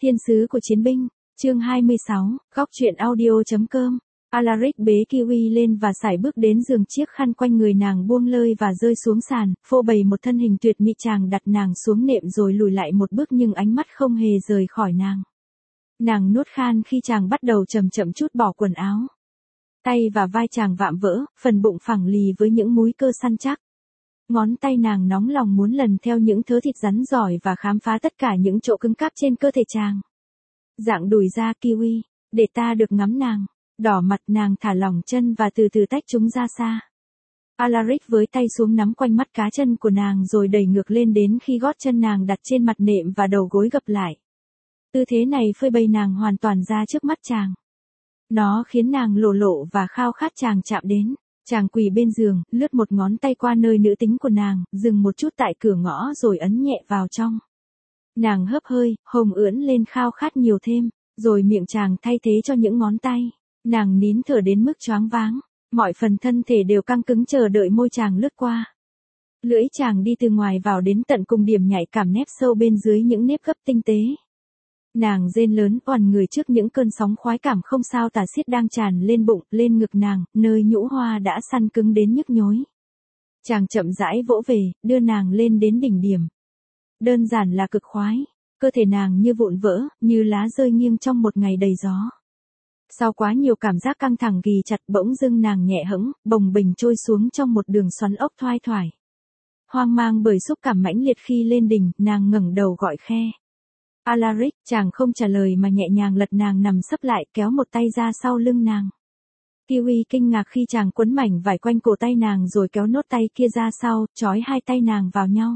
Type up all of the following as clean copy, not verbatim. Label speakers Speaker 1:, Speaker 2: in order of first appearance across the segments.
Speaker 1: Thiên sứ của chiến binh, chương 26, góc truyện audio.com. Alaric bế Kiwi lên và sải bước đến giường, chiếc khăn quanh người nàng buông lơi và rơi xuống sàn, phô bày một thân hình tuyệt mỹ. Chàng đặt nàng xuống nệm rồi lùi lại một bước nhưng ánh mắt không hề rời khỏi nàng. Nàng nuốt khan khi chàng bắt đầu chậm chậm trút bỏ quần áo. Tay và vai chàng vạm vỡ, phần bụng phẳng lì với những múi cơ săn chắc. Ngón tay nàng nóng lòng muốn lần theo những thớ thịt rắn giỏi và khám phá tất cả những chỗ cứng cáp trên cơ thể chàng. Dạng đùi ra Kiwi, để ta được ngắm nàng. Đỏ mặt, nàng thả lỏng chân và từ từ tách chúng ra xa. Alaric với tay xuống nắm quanh mắt cá chân của nàng rồi đẩy ngược lên đến khi gót chân nàng đặt trên mặt nệm và đầu gối gập lại. Tư thế này phơi bày nàng hoàn toàn ra trước mắt chàng. Nó khiến nàng lộ lộ và khao khát chàng chạm đến. Chàng quỳ bên giường, lướt một ngón tay qua nơi nữ tính của nàng, dừng một chút tại cửa ngõ rồi ấn nhẹ vào trong. Nàng hớp hơi, hồng ưỡn lên khao khát nhiều thêm, rồi miệng chàng thay thế cho những ngón tay. Nàng nín thở đến mức choáng váng, mọi phần thân thể đều căng cứng chờ đợi môi chàng lướt qua. Lưỡi chàng đi từ ngoài vào đến tận cùng điểm nhạy cảm nép sâu bên dưới những nếp gấp tinh tế. Nàng rên lớn oằn người trước những cơn sóng khoái cảm không sao tả xiết đang tràn lên bụng, lên ngực nàng, nơi nhũ hoa đã săn cứng đến nhức nhối. Chàng chậm rãi vỗ về, đưa nàng lên đến đỉnh điểm. Đơn giản là cực khoái, cơ thể nàng như vụn vỡ, như lá rơi nghiêng trong một ngày đầy gió. Sau quá nhiều cảm giác căng thẳng ghì chặt, bỗng dưng nàng nhẹ hẫng, bồng bềnh trôi xuống trong một đường xoắn ốc thoai thoải. Hoang mang bởi xúc cảm mãnh liệt khi lên đỉnh, nàng ngẩng đầu gọi khe. Alaric, chàng không trả lời mà nhẹ nhàng lật nàng nằm sấp lại, kéo một tay ra sau lưng nàng. Kiwi kinh ngạc khi chàng quấn mảnh vải quanh cổ tay nàng rồi kéo nốt tay kia ra sau, trói hai tay nàng vào nhau.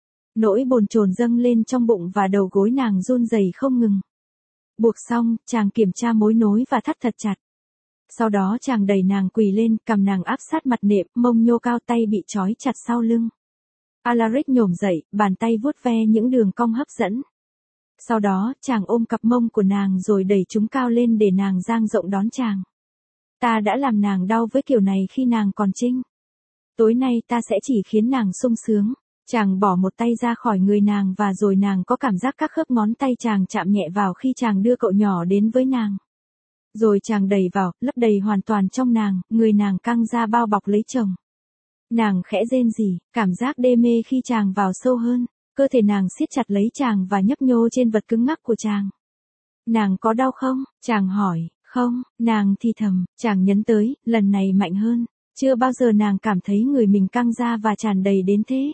Speaker 1: Nỗi bồn chồn dâng lên trong bụng và đầu gối nàng run rẩy không ngừng. Buộc xong, chàng kiểm tra mối nối và thắt thật chặt. Sau đó chàng đẩy nàng quỳ lên, cầm nàng áp sát mặt nệm, mông nhô cao, tay bị trói chặt sau lưng. Alaric nhổm dậy, bàn tay vuốt ve những đường cong hấp dẫn. Sau đó, chàng ôm cặp mông của nàng rồi đẩy chúng cao lên để nàng dang rộng đón chàng. Ta đã làm nàng đau với kiểu này khi nàng còn trinh. Tối nay ta sẽ chỉ khiến nàng sung sướng. Chàng bỏ một tay ra khỏi người nàng và rồi nàng có cảm giác các khớp ngón tay chàng chạm nhẹ vào khi chàng đưa cậu nhỏ đến với nàng. Rồi chàng đẩy vào, lấp đầy hoàn toàn trong nàng, người nàng căng ra bao bọc lấy chồng. Nàng khẽ rên rỉ, cảm giác đê mê khi chàng vào sâu hơn. Cơ thể nàng siết chặt lấy chàng và nhấp nhô trên vật cứng ngắc của chàng. Nàng có đau không? Chàng hỏi. Không, nàng thì thầm, chàng nhấn tới, lần này mạnh hơn. Chưa bao giờ nàng cảm thấy người mình căng ra và tràn đầy đến thế.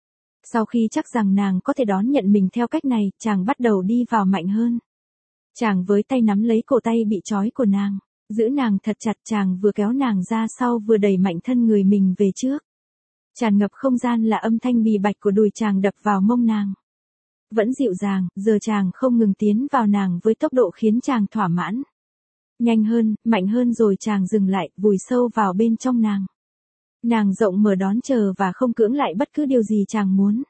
Speaker 1: Sau khi chắc rằng nàng có thể đón nhận mình theo cách này, chàng bắt đầu đi vào mạnh hơn. Chàng với tay nắm lấy cổ tay bị trói của nàng, giữ nàng thật chặt, chàng vừa kéo nàng ra sau vừa đẩy mạnh thân người mình về trước. Tràn ngập không gian là âm thanh bì bạch của đùi chàng đập vào mông nàng. Vẫn dịu dàng, giờ chàng không ngừng tiến vào nàng với tốc độ khiến chàng thỏa mãn. Nhanh hơn, mạnh hơn rồi chàng dừng lại, vùi sâu vào bên trong nàng. Nàng rộng mở đón chờ và không cưỡng lại bất cứ điều gì chàng muốn.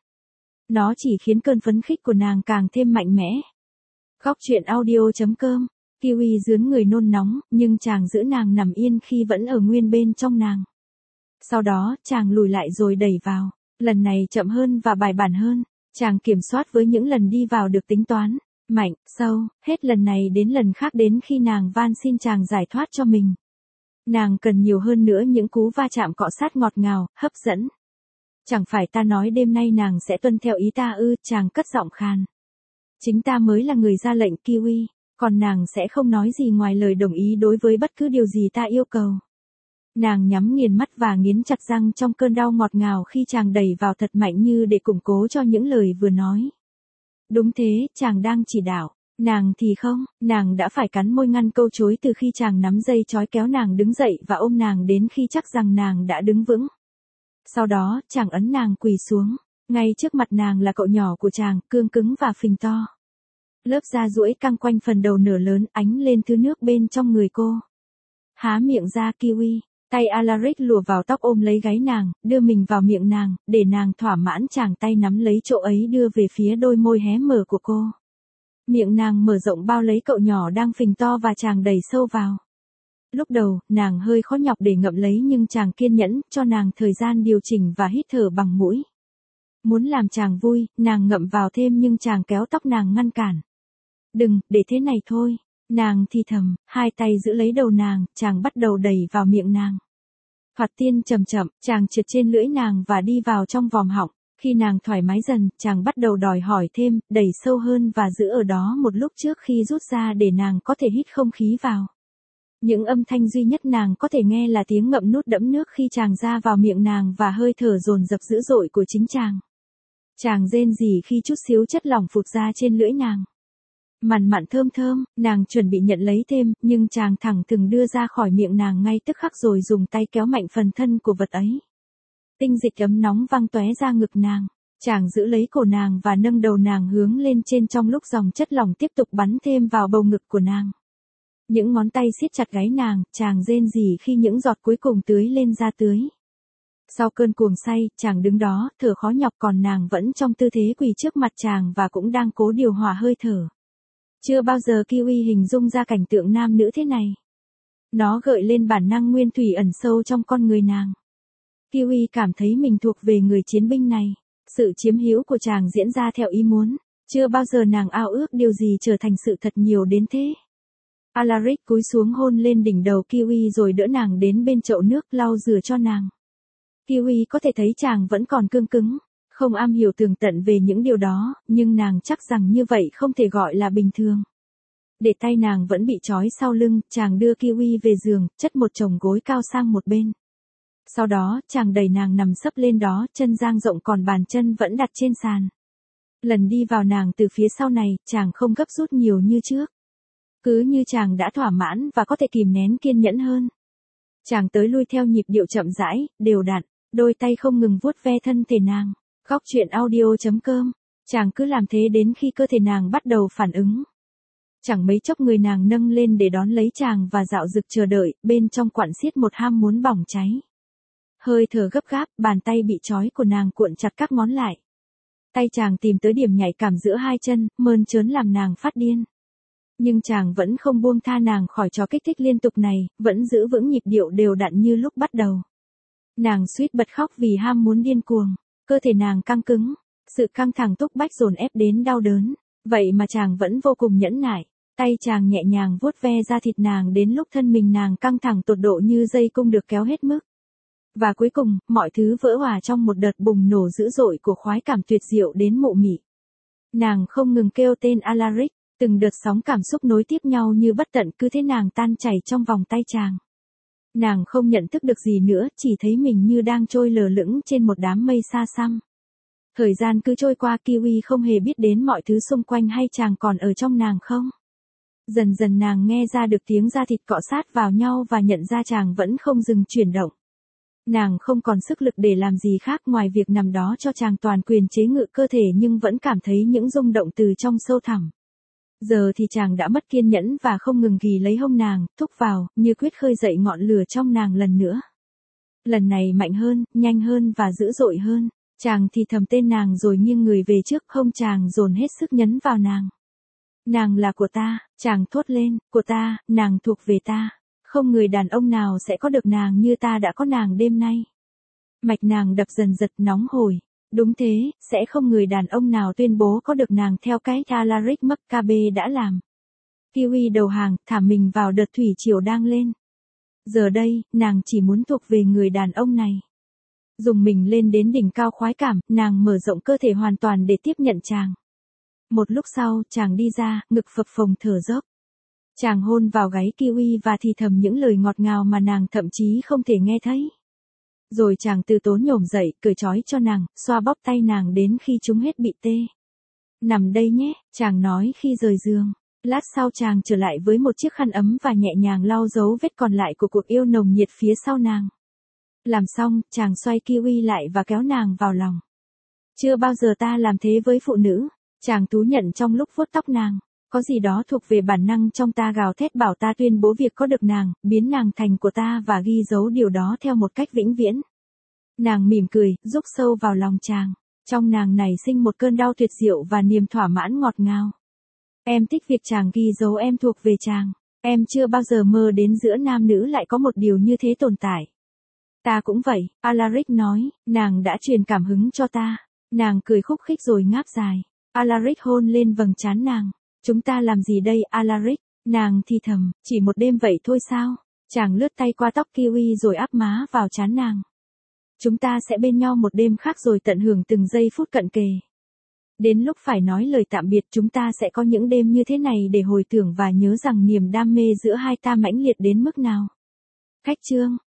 Speaker 1: Nó chỉ khiến cơn phấn khích của nàng càng thêm mạnh mẽ. Góc truyện audio.com. Kiwi dướn người nôn nóng, nhưng chàng giữ nàng nằm yên khi vẫn ở nguyên bên trong nàng. Sau đó, chàng lùi lại rồi đẩy vào. Lần này chậm hơn và bài bản hơn. Chàng kiểm soát với những lần đi vào được tính toán. Mạnh, sâu, hết lần này đến lần khác đến khi nàng van xin chàng giải thoát cho mình. Nàng cần nhiều hơn nữa những cú va chạm cọ sát ngọt ngào, hấp dẫn. Chẳng phải ta nói đêm nay nàng sẽ tuân theo ý ta ư? Chàng cất giọng khàn. Chính ta mới là người ra lệnh Kiwi, còn nàng sẽ không nói gì ngoài lời đồng ý đối với bất cứ điều gì ta yêu cầu. Nàng nhắm nghiền mắt và nghiến chặt răng trong cơn đau ngọt ngào khi chàng đẩy vào thật mạnh như để củng cố cho những lời vừa nói. Đúng thế, chàng đang chỉ đạo. Nàng thì không, nàng đã phải cắn môi ngăn câu chối từ khi chàng nắm dây trói kéo nàng đứng dậy và ôm nàng đến khi chắc rằng nàng đã đứng vững. Sau đó, chàng ấn nàng quỳ xuống. Ngay trước mặt nàng là cậu nhỏ của chàng, cương cứng và phình to. Lớp da duỗi căng quanh phần đầu nửa lớn, ánh lên thứ nước bên trong người cô. Há miệng ra Kiwi, tay Alaric lùa vào tóc ôm lấy gáy nàng, đưa mình vào miệng nàng, để nàng thỏa mãn. Chàng tay nắm lấy chỗ ấy đưa về phía đôi môi hé mở của cô. Miệng nàng mở rộng bao lấy cậu nhỏ đang phình to và chàng đẩy sâu vào. Lúc đầu, nàng hơi khó nhọc để ngậm lấy nhưng chàng kiên nhẫn, cho nàng thời gian điều chỉnh và hít thở bằng mũi. Muốn làm chàng vui, nàng ngậm vào thêm nhưng chàng kéo tóc nàng ngăn cản. Đừng, để thế này thôi. Nàng thì thầm, hai tay giữ lấy đầu nàng, chàng bắt đầu đẩy vào miệng nàng. Thoạt tiên chậm chậm, chàng trượt trên lưỡi nàng và đi vào trong vòm họng. Khi nàng thoải mái dần, chàng bắt đầu đòi hỏi thêm, đẩy sâu hơn và giữ ở đó một lúc trước khi rút ra để nàng có thể hít không khí vào. Những âm thanh duy nhất nàng có thể nghe là tiếng ngậm nút đẫm nước khi chàng ra vào miệng nàng và hơi thở dồn dập dữ dội của chính chàng. Chàng rên rỉ khi chút xíu chất lỏng phụt ra trên lưỡi nàng. Mặn mặn thơm thơm, nàng chuẩn bị nhận lấy thêm, nhưng chàng thẳng thừng đưa ra khỏi miệng nàng ngay tức khắc rồi dùng tay kéo mạnh phần thân của vật ấy. Tinh dịch ấm nóng văng tóe ra ngực nàng. Chàng giữ lấy cổ nàng và nâng đầu nàng hướng lên trên trong lúc dòng chất lỏng tiếp tục bắn thêm vào bầu ngực của nàng. Những ngón tay siết chặt gáy nàng, chàng rên rỉ khi những giọt cuối cùng tưới lên da tưới. Sau cơn cuồng say, chàng đứng đó, thở khó nhọc còn nàng vẫn trong tư thế quỳ trước mặt chàng và cũng đang cố điều hòa hơi thở. Chưa bao giờ Kiwi hình dung ra cảnh tượng nam nữ thế này. Nó gợi lên bản năng nguyên thủy ẩn sâu trong con người nàng. Kiwi cảm thấy mình thuộc về người chiến binh này. Sự chiếm hữu của chàng diễn ra theo ý muốn. Chưa bao giờ nàng ao ước điều gì trở thành sự thật nhiều đến thế. Alaric cúi xuống hôn lên đỉnh đầu Kiwi rồi đỡ nàng đến bên chậu nước lau rửa cho nàng. Kiwi có thể thấy chàng vẫn còn cương cứng, không am hiểu tường tận về những điều đó, nhưng nàng chắc rằng như vậy không thể gọi là bình thường. Để tay nàng vẫn bị trói sau lưng, chàng đưa Kiwi về giường, chất một chồng gối cao sang một bên. Sau đó, chàng đẩy nàng nằm sấp lên đó, chân dang rộng còn bàn chân vẫn đặt trên sàn. Lần đi vào nàng từ phía sau này, chàng không gấp rút nhiều như trước. Cứ như chàng đã thỏa mãn và có thể kìm nén kiên nhẫn hơn. Chàng tới lui theo nhịp điệu chậm rãi, đều đặn, đôi tay không ngừng vuốt ve thân thể nàng. Góc truyện audio.com. Chàng cứ làm thế đến khi cơ thể nàng bắt đầu phản ứng. Chẳng mấy chốc người nàng nâng lên để đón lấy chàng và dạo dực chờ đợi, bên trong quặn xiết một ham muốn bỏng cháy. Hơi thở gấp gáp, bàn tay bị trói của nàng cuộn chặt các ngón lại. Tay chàng tìm tới điểm nhạy cảm giữa hai chân, mơn trớn làm nàng phát điên. Nhưng chàng vẫn không buông tha nàng khỏi trò kích thích liên tục này, vẫn giữ vững nhịp điệu đều đặn như lúc bắt đầu. Nàng suýt bật khóc vì ham muốn điên cuồng, cơ thể nàng căng cứng, sự căng thẳng thúc bách dồn ép đến đau đớn, vậy mà chàng vẫn vô cùng nhẫn nại, tay chàng nhẹ nhàng vuốt ve da thịt nàng đến lúc thân mình nàng căng thẳng tột độ như dây cung được kéo hết mức. Và cuối cùng, mọi thứ vỡ hòa trong một đợt bùng nổ dữ dội của khoái cảm tuyệt diệu đến mộ mị. Nàng không ngừng kêu tên Alaric. Từng đợt sóng cảm xúc nối tiếp nhau như bất tận cứ thế nàng tan chảy trong vòng tay chàng. Nàng không nhận thức được gì nữa, chỉ thấy mình như đang trôi lờ lững trên một đám mây xa xăm. Thời gian cứ trôi qua Kiwi không hề biết đến mọi thứ xung quanh hay chàng còn ở trong nàng không. Dần dần nàng nghe ra được tiếng da thịt cọ sát vào nhau và nhận ra chàng vẫn không dừng chuyển động. Nàng không còn sức lực để làm gì khác ngoài việc nằm đó cho chàng toàn quyền chế ngự cơ thể nhưng vẫn cảm thấy những rung động từ trong sâu thẳm. Giờ thì chàng đã mất kiên nhẫn và không ngừng ghì lấy hông nàng, thúc vào, như quyết khơi dậy ngọn lửa trong nàng lần nữa. Lần này mạnh hơn, nhanh hơn và dữ dội hơn. Chàng thì thầm tên nàng rồi nghiêng người về trước, hông chàng dồn hết sức nhấn vào nàng. Nàng là của ta, chàng thốt lên, của ta, nàng thuộc về ta. Không người đàn ông nào sẽ có được nàng như ta đã có nàng đêm nay. Mạch nàng đập dần giật nóng hổi. Đúng thế, sẽ không người đàn ông nào tuyên bố có được nàng theo cái Alaric Maccabe đã làm. Kiwi đầu hàng, thả mình vào đợt thủy triều đang lên. Giờ đây, nàng chỉ muốn thuộc về người đàn ông này. Dùng mình lên đến đỉnh cao khoái cảm, nàng mở rộng cơ thể hoàn toàn để tiếp nhận chàng. Một lúc sau, chàng đi ra, ngực phập phồng thở dốc. Chàng hôn vào gáy Kiwi và thì thầm những lời ngọt ngào mà nàng thậm chí không thể nghe thấy. Rồi chàng từ tốn nhổm dậy, cởi trói cho nàng, xoa bóp tay nàng đến khi chúng hết bị tê. Nằm đây nhé, chàng nói khi rời giường. Lát sau chàng trở lại với một chiếc khăn ấm và nhẹ nhàng lau dấu vết còn lại của cuộc yêu nồng nhiệt phía sau nàng. Làm xong, chàng xoay Kiwi lại và kéo nàng vào lòng. Chưa bao giờ ta làm thế với phụ nữ, chàng thú nhận trong lúc vuốt tóc nàng. Có gì đó thuộc về bản năng trong ta gào thét bảo ta tuyên bố việc có được nàng, biến nàng thành của ta và ghi dấu điều đó theo một cách vĩnh viễn. Nàng mỉm cười, rúc sâu vào lòng chàng. Trong nàng nảy sinh một cơn đau tuyệt diệu và niềm thỏa mãn ngọt ngào. Em thích việc chàng ghi dấu em thuộc về chàng. Em chưa bao giờ mơ đến giữa nam nữ lại có một điều như thế tồn tại. Ta cũng vậy, Alaric nói, nàng đã truyền cảm hứng cho ta. Nàng cười khúc khích rồi ngáp dài. Alaric hôn lên vầng trán nàng. Chúng ta làm gì đây Alaric? Nàng thì thầm, chỉ một đêm vậy thôi sao? Chàng lướt tay qua tóc Kiwi rồi áp má vào trán nàng. Chúng ta sẽ bên nhau một đêm khác rồi tận hưởng từng giây phút cận kề. Đến lúc phải nói lời tạm biệt chúng ta sẽ có những đêm như thế này để hồi tưởng và nhớ rằng niềm đam mê giữa hai ta mãnh liệt đến mức nào. Khách chương